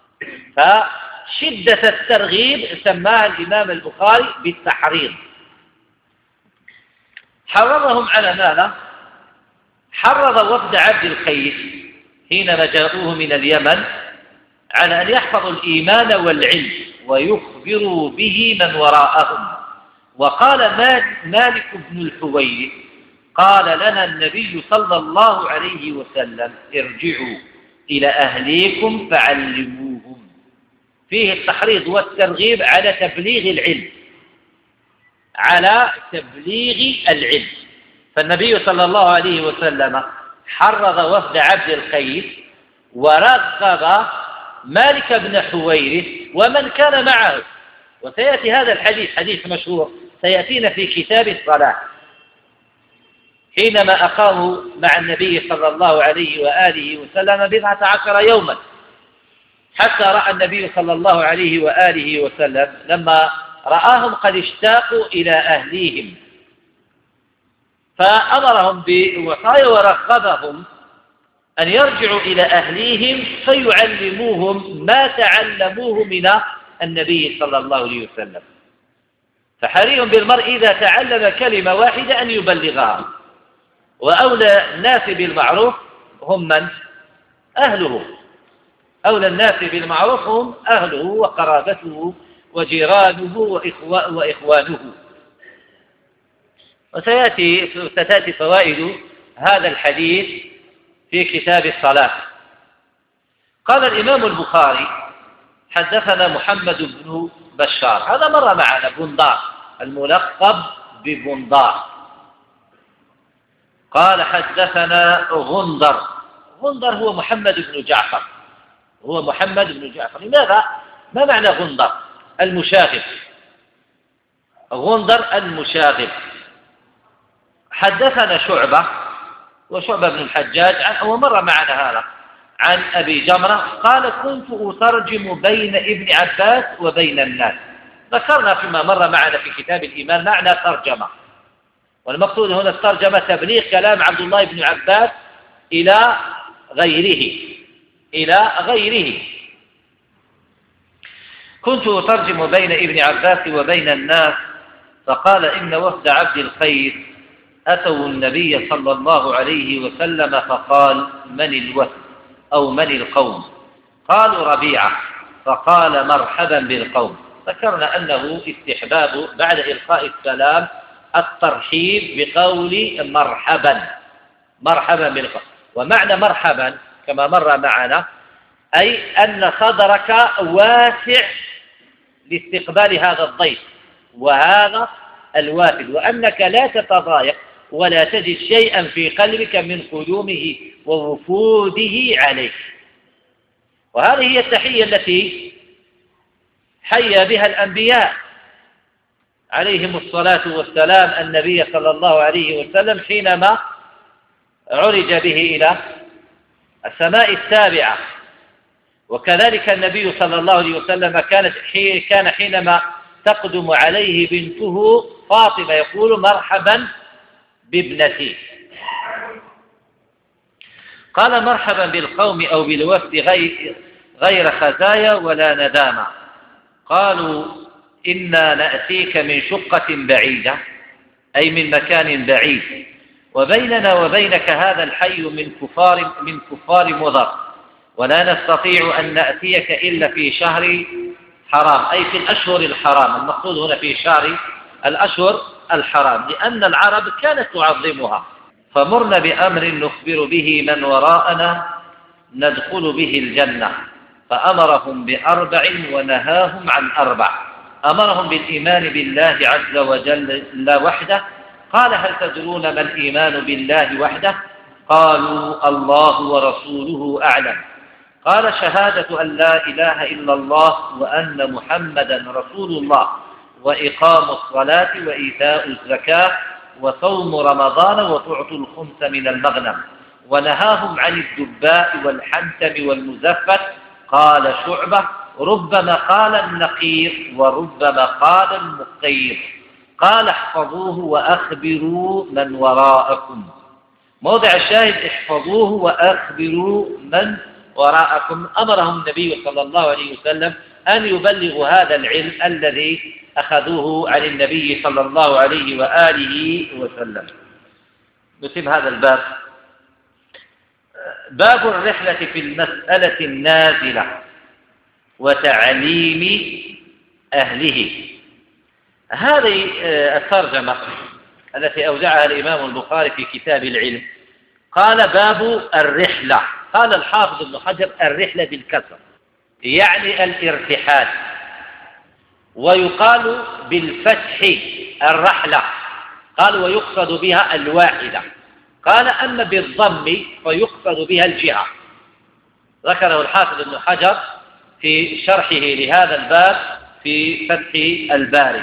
فشدة الترغيب سماها الإمام البخاري بالتحريض. حرضهم على ماذا؟ حرض وفد عبد القيس حينما جاءوه من اليمن على أن يحفظوا الإيمان والعلم ويخبروا به من وراءهم. وقال مالك بن الحويرث قال لنا النبي صلى الله عليه وسلم ارجعوا إلى أهليكم فعلموهم. فيه التحريض والترغيب على تبليغ العلم، على تبليغ العلم. فالنبي صلى الله عليه وسلم حرض وفد عبد القيس ورغب مالك بن حويرث ومن كان معه. وسيأتي هذا الحديث، حديث مشهور سيأتينا في كتاب الصلاة، حينما أقاموا مع النبي صلى الله عليه وآله وسلم بضعة عشر يوما، حتى رأى النبي صلى الله عليه وآله وسلم لما رآهم قد اشتاقوا إلى أهليهم فأمرهم بوصايا ورغبهم أن يرجعوا إلى أهليهم فيعلموهم ما تعلموه من النبي صلى الله عليه وسلم. فحري بالمرء إذا تعلم كلمة واحدة أن يبلغها. وأولى الناس بالمعروف هم من؟ أهله. أولى الناس بالمعروف هم أهله وقرابته وجيرانه وإخوانه. وسيأتي ستأتي فوائد هذا الحديث في كتاب الصلاة. قال الإمام البخاري حدثنا محمد بن بشار، هذا مر معنا، بندار، الملقب ببندار. قال حدثنا غندر، غندر هو محمد بن جعفر، هو محمد بن جعفر. لماذا؟ ما معنى غندر؟ المشاغب، غندر المشاغب. حدثنا شعبة وشعبة بن الحجاج، ومر معنا هذا، عن أبي جمرة قال كنت أترجم بين ابن عباس وبين الناس. ذكرنا فيما مر معنا في كتاب الإيمان معنى ترجمة، والمقصود هنا الترجمة تبليغ كلام عبد الله بن عباس إلى غيره إلى غيره. كنت أترجم بين ابن عباس وبين الناس فقال إن وفد عبد القيس أتوا النبي صلى الله عليه وسلم فقال من الوفد أو من القوم؟ قالوا ربيعة، فقال مرحبا بالقوم. ذكرنا أنه استحباب بعد إلقاء السلام الترحيب بقول مرحبا، مرحبا بالقوم. ومعنى مرحبا كما مر معنا أي أن صدرك واسع لاستقبال هذا الضيف وهذا الوافد، وأنك لا تتضايق ولا تجد شيئا في قلبك من قدومه ووفوده عليك. وهذه هي التحية التي حيا بها الأنبياء عليهم الصلاة والسلام النبي صلى الله عليه وسلم حينما عرج به إلى السماء السابعة. وكذلك النبي صلى الله عليه وسلم كانت كان حينما تقدم عليه بنته فاطمة يقول مرحبا بابنتي. قال مرحبا بالقوم أو بالوفد غير, غير خزايا ولا ندامة. قالوا إنا نأتيك من شقة بعيدة أي من مكان بعيد، وبيننا وبينك هذا الحي من كفار من كفار مضر، ولا نستطيع أن نأتيك إلا في شهر حرام أي في الأشهر الحرام. المقصود هنا في شهر الأشهر الحرام، لأن العرب كانت تعظمها. فمرنا بأمر نخبر به من وراءنا ندخل به الجنة. فأمرهم بأربع ونهاهم عن أربع. أمرهم بالإيمان بالله عز وجل لا وحده. قال هل تدرون ما الإيمان بالله وحده؟ قالوا الله ورسوله أعلم. قال شهادة أن لا إله إلا الله وأن محمدا رسول الله، وإقام الصلاة وإيتاء الزكاة وصوم رمضان وتعطوا الخمس من المغنم. ونهاهم عن الدباء والحنتم والمزفت. قال شعبة ربما قال النقير وربما قال المقير. قال احفظوه وأخبروا من وراءكم. موضع الشاهد احفظوه وأخبروا من وراءكم. أمرهم النبي صلى الله عليه وسلم أن يبلغوا هذا العلم الذي أخذوه عن النبي صلى الله عليه وآله وسلم. نتم هذا الباب. باب الرحلة في المسألة النازلة وتعليم أهله. هذه الترجمة التي أودعها الإمام البخاري في كتاب العلم قال باب الرحلة. قال الحافظ ابن حجر الرحلة بالكسر يعني الارتحال، ويقال بالفتح الرحلة، قال ويقصد بها الواحدة. قال أما بالضم فيقصد بها الجهة. ذكره الحافظ ابن حجر في شرحه لهذا الباب في فتح الباري.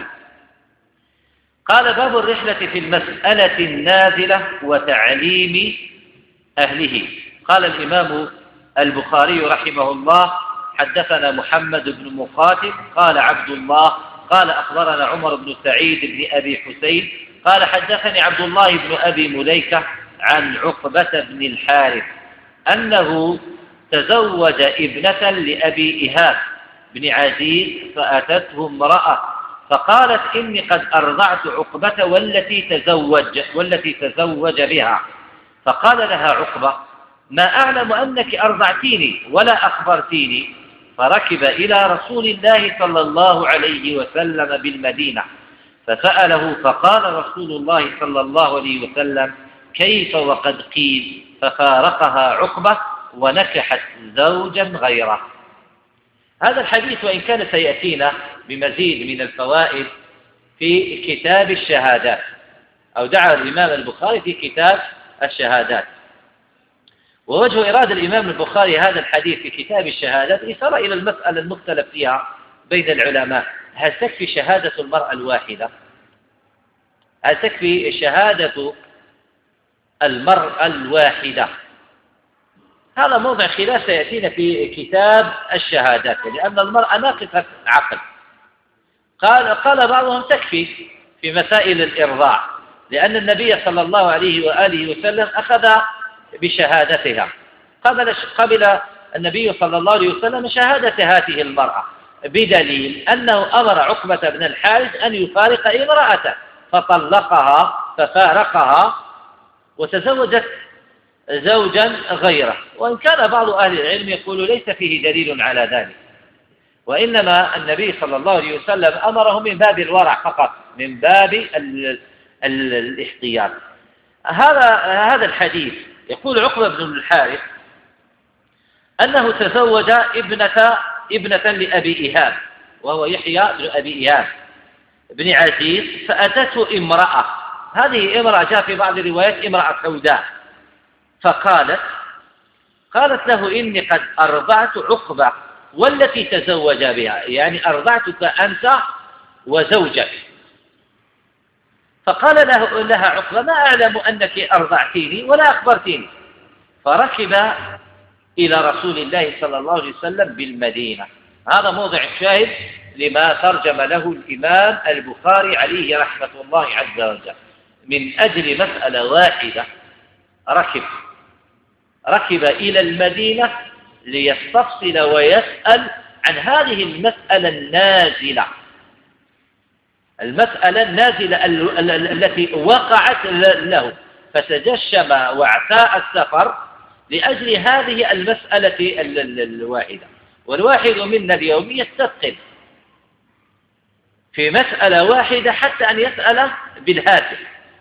قال باب الرحلة في المسألة النازلة وتعليم أهله. قال الإمام البخاري رحمه الله حدثنا محمد بن مقاتل قال عبد الله قال أخبرنا عمر بن سعيد بن أبي حسين قال حدثني عبد الله بن أبي مليكة عن عقبة بن الحارث أنه تزوج ابنة لأبي إيهاب بن عزيز فأتته امرأة فقالت إني قد أرضعت عقبة والتي تزوج والتي تزوج بها. فقال لها عقبة ما أعلم أنك أرضعتيني ولا أخبرتيني. فركب إلى رسول الله صلى الله عليه وسلم بالمدينة فسأله فقال رسول الله صلى الله عليه وسلم كيف وقد قيل. ففارقها عقبة ونكحت زوجا غيره. هذا الحديث وإن كان سيأتينا بمزيد من الفوائد في كتاب الشهادات، أو دعا الإمام البخاري في كتاب الشهادات. ووجه إرادة الإمام البخاري هذا الحديث في كتاب الشهادات إشارة إلى المسألة المختلف فيها بين العلماء: هل تكفي شهادة المرأة الواحدة؟ هل تكفي شهادة المرأة الواحدة؟ هذا موضع خلاف سيأتينا في كتاب الشهادات، لأن المرأة ناقصة عقل. قال قال بعضهم تكفي في مسائل الإرضاع، لأن النبي صلى الله عليه وآله وسلم أخذ بشهادتها. قبل قبل النبي صلى الله عليه وسلم شهادة هذه المرأة بدليل أنه أمر عقبة بن الحارث أن يفارق امرأته فطلقها ففارقها وتزوجت زوجا غيره. وإن كان بعض أهل العلم يقول ليس فيه دليل على ذلك، وإنما النبي صلى الله عليه وسلم أمره من باب الورع فقط، من باب ال ال الاحتياط. هذا هذا الحديث يقول عقبة بن الحارث أنه تزوج ابنة ابنة لأبي إيهاب، وهو يحيى بن أبي إيهاب بن عزيز، فأتته امرأة. هذه امرأة جاء في بعض الروايات امرأة سوداء، فقالت قالت له إني قد أرضعت عقبة والتي تزوج بها، يعني أرضعتك أنت وزوجك. فقال له لها عقبة ما أعلم أنك أرضعتيني ولا أخبرتيني. فركب إلى رسول الله صلى الله عليه وسلم بالمدينة. هذا موضع الشاهد لما ترجم له الإمام البخاري عليه رحمة الله عز وجل. من أجل مسألة واحدة ركب ركب إلى المدينة ليستفصل ويسأل عن هذه المسألة النازلة المسألة النازلة التي وقعت له، فتجشم واعتاء السفر لأجل هذه المسألة الواحدة. والواحد منا اليوم يستثقل في مسألة واحدة حتى أن يسأل بالهاتف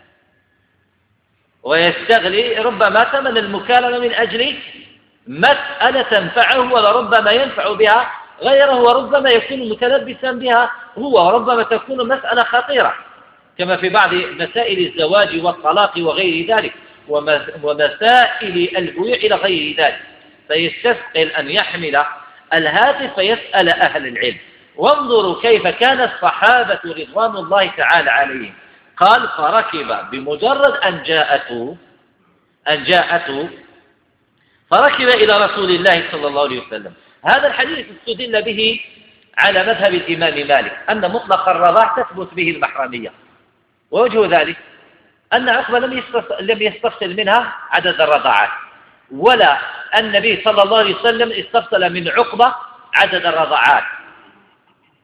ويستغلي ربما ثمن المكالمة من أجل مسألة تنفعه، ولربما ينفع بها غيره، وربما يكون متلبسا بها هو، وربما تكون مسألة خطيرة كما في بعض مسائل الزواج والطلاق وغير ذلك، ومسائل البيوع إلى غير ذلك. فيستثقل أن يحمل الهاتف فيسأل أهل العلم. وانظروا كيف كان الصحابة رضوان الله تعالى عليهم. قال فركب بمجرد أن جاءته أن جاءته فركب إلى رسول الله صلى الله عليه وسلم. هذا الحديث استدل به على مذهب الإمام مالك أن مطلق الرضاع تثبت به المحرمية. ووجه ذلك أن عقبة لم يستفصل منها عدد الرضاعات، ولا النبي صلى الله عليه وسلم استفصل من عقبة عدد الرضاعات،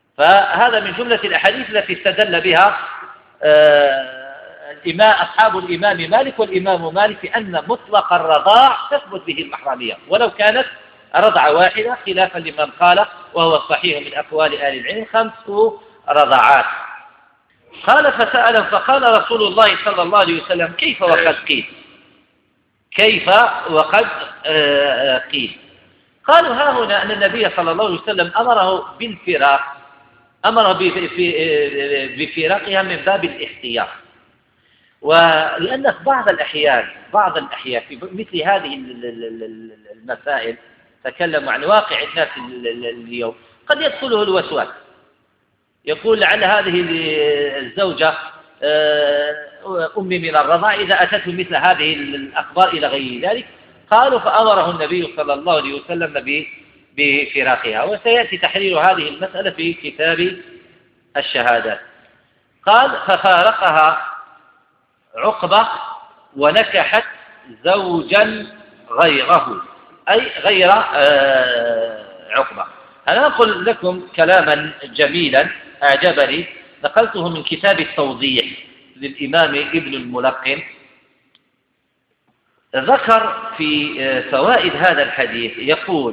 فهذا من جملة الأحاديث التي استدل بها الإمام أصحاب الإمام مالك والإمام مالك أن مطلق الرضاع تثبت به المحرمية ولو كانت رضعة واحدة، خلافا لمن قال وهو الصحيح من أقوال أهل العلم خمس رضعات. قال فسأل فقال رسول الله صلى الله عليه وسلم كيف وقد قيل، كيف وقد قيل. قالوا ها هنا أن النبي صلى الله عليه وسلم أمره بالفراق، أمره بفراقها من باب الاحتياط، ولأن بعض الأحيان بعض الأحيان في مثل هذه المسائل تكلموا عن واقع الناس اليوم قد يدخله الوسواس، يقول لعل هذه الزوجة أمي من الرضاع إذا أتته مثل هذه الأخبار إلى غير ذلك. قالوا فأمره النبي صلى الله عليه وسلم بفراقها، وسيأتي تحرير هذه المسألة في كتاب الشهادات. قال ففارقها عقبة ونكحت زوجا غيره، أي غير عقبة. أنا أقول لكم كلاما جميلا أعجبني نقلته من كتاب التوضيح للإمام ابن الملقن، ذكر في فوائد هذا الحديث يقول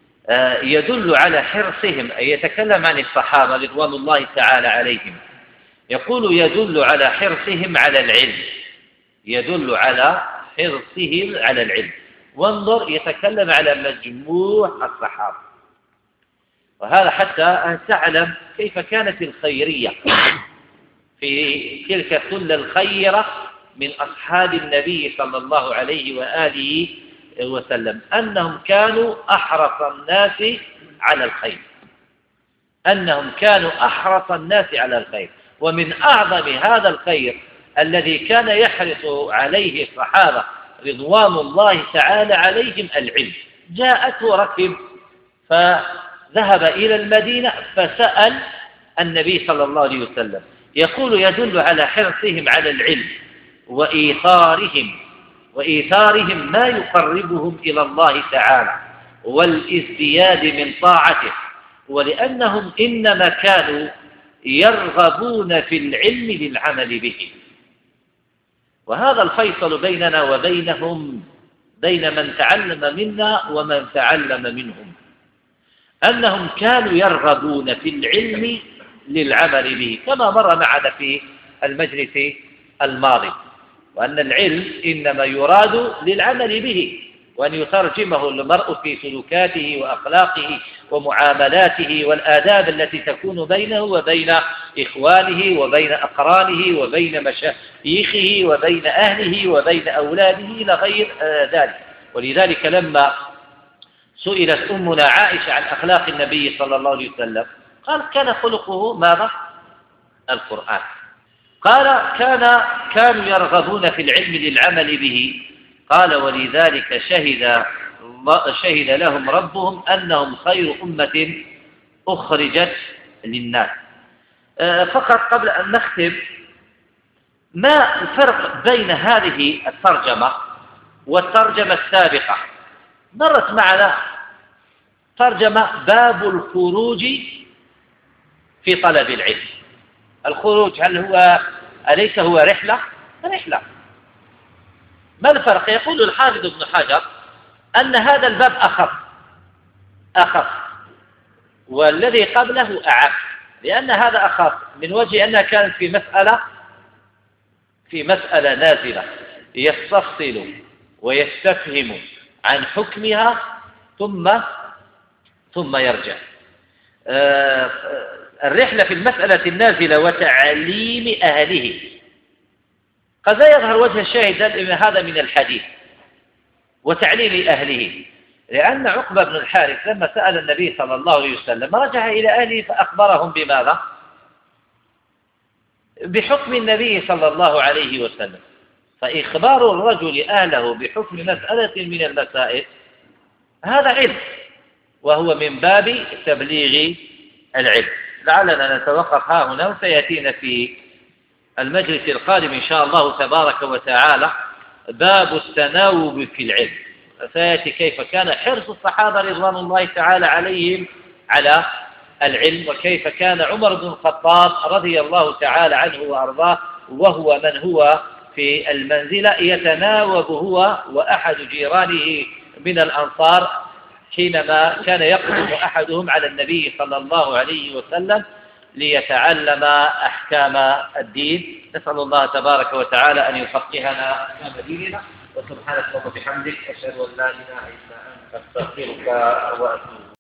يدل على حرصهم، أي يتكلم عن الصحابة رضوان الله تعالى عليهم، يقول يدل على حرصهم على العلم، يدل على حرصهم على العلم. وانظر يتكلم على مجموع الصحابة، وهذا حتى أن تعلم كيف كانت الخيرية في تلك السلة الخيرة من أصحاب النبي صلى الله عليه وآله وسلم، أنهم كانوا أحرص الناس على الخير، أنهم كانوا أحرص الناس على الخير. ومن أعظم هذا الخير الذي كان يحرص عليه الصحابة رضوان الله تعالى عليهم العلم. جاءته ركب فذهب إلى المدينة فسأل النبي صلى الله عليه وسلم، يقول يدل على حرصهم على العلم وإيثارهم وإيثارهم ما يقربهم إلى الله تعالى والازدياد من طاعته، ولأنهم إنما كانوا يرغبون في العلم للعمل به. وهذا الفيصل بيننا وبينهم، بين من تعلم منا ومن تعلم منهم، أنهم كانوا يرغبون في العلم للعمل به، كما مر معنا في المجلس الماضي، وأن العلم إنما يراد للعمل به، وأن يترجمه المرء في سلوكاته وأخلاقه ومعاملاته والآداب التي تكون بينه وبين إخوانه وبين أقرانه وبين مشايخه وبين أهله وبين أولاده إلى غير ذلك. ولذلك لما سئلت أمنا عائشة عن أخلاق النبي صلى الله عليه وسلم قال كان خلقه ماذا؟ القرآن. قال كان كانوا يرغبون في العلم للعمل به. قال ولذلك شهد شهد لهم ربهم أنهم خير أمة أخرجت للناس. فقط قبل أن نختم، ما الفرق بين هذه الترجمة والترجمة السابقة؟ مرت معنا ترجمة باب الخروج في طلب العلم. الخروج هل هو أليس هو رحلة؟ رحلة. ما الفرق؟ يقول الحافظ ابن حجر أن هذا الباب أخف أخف والذي قبله أعم، لأن هذا أخف من وجه أنها كانت في مسألة في مسألة نازلة يستفصل ويستفهم عن حكمها ثم ثم يرجع. الرحلة في المسألة النازلة وتعليم أهله. قد لا يظهر وجه الشاهد هذا من الحديث وتعليم أهله، لأن عقبة بن الحارث لما سأل النبي صلى الله عليه وسلم رجع إلى أهله فأخبرهم بماذا؟ بحكم النبي صلى الله عليه وسلم. فإخبار الرجل أهله بحكم مسألة من المسائل هذا علم، وهو من باب تبليغ العلم. لعلنا نتوقف ها هنا، وسيأتينا في المجلس القادم إن شاء الله تبارك وتعالى باب التناوب في العلم، سيأتي كيف كان حرص الصحابة رضوان الله تعالى عليهم على العلم، وكيف كان عمر بن الخطاب رضي الله تعالى عنه وأرضاه وهو من هو في المنزلة يتناوب هو وأحد جيرانه من الأنصار حينما كان يقدم أحدهم على النبي صلى الله عليه وسلم ليتعلم أحكام الدين. نسأل الله تبارك وتعالى أن يفقهنا في ديننا. وسبحانك اللهم وبحمدك أشهد أن لا إله إلا أنت أستغفرك وأتوب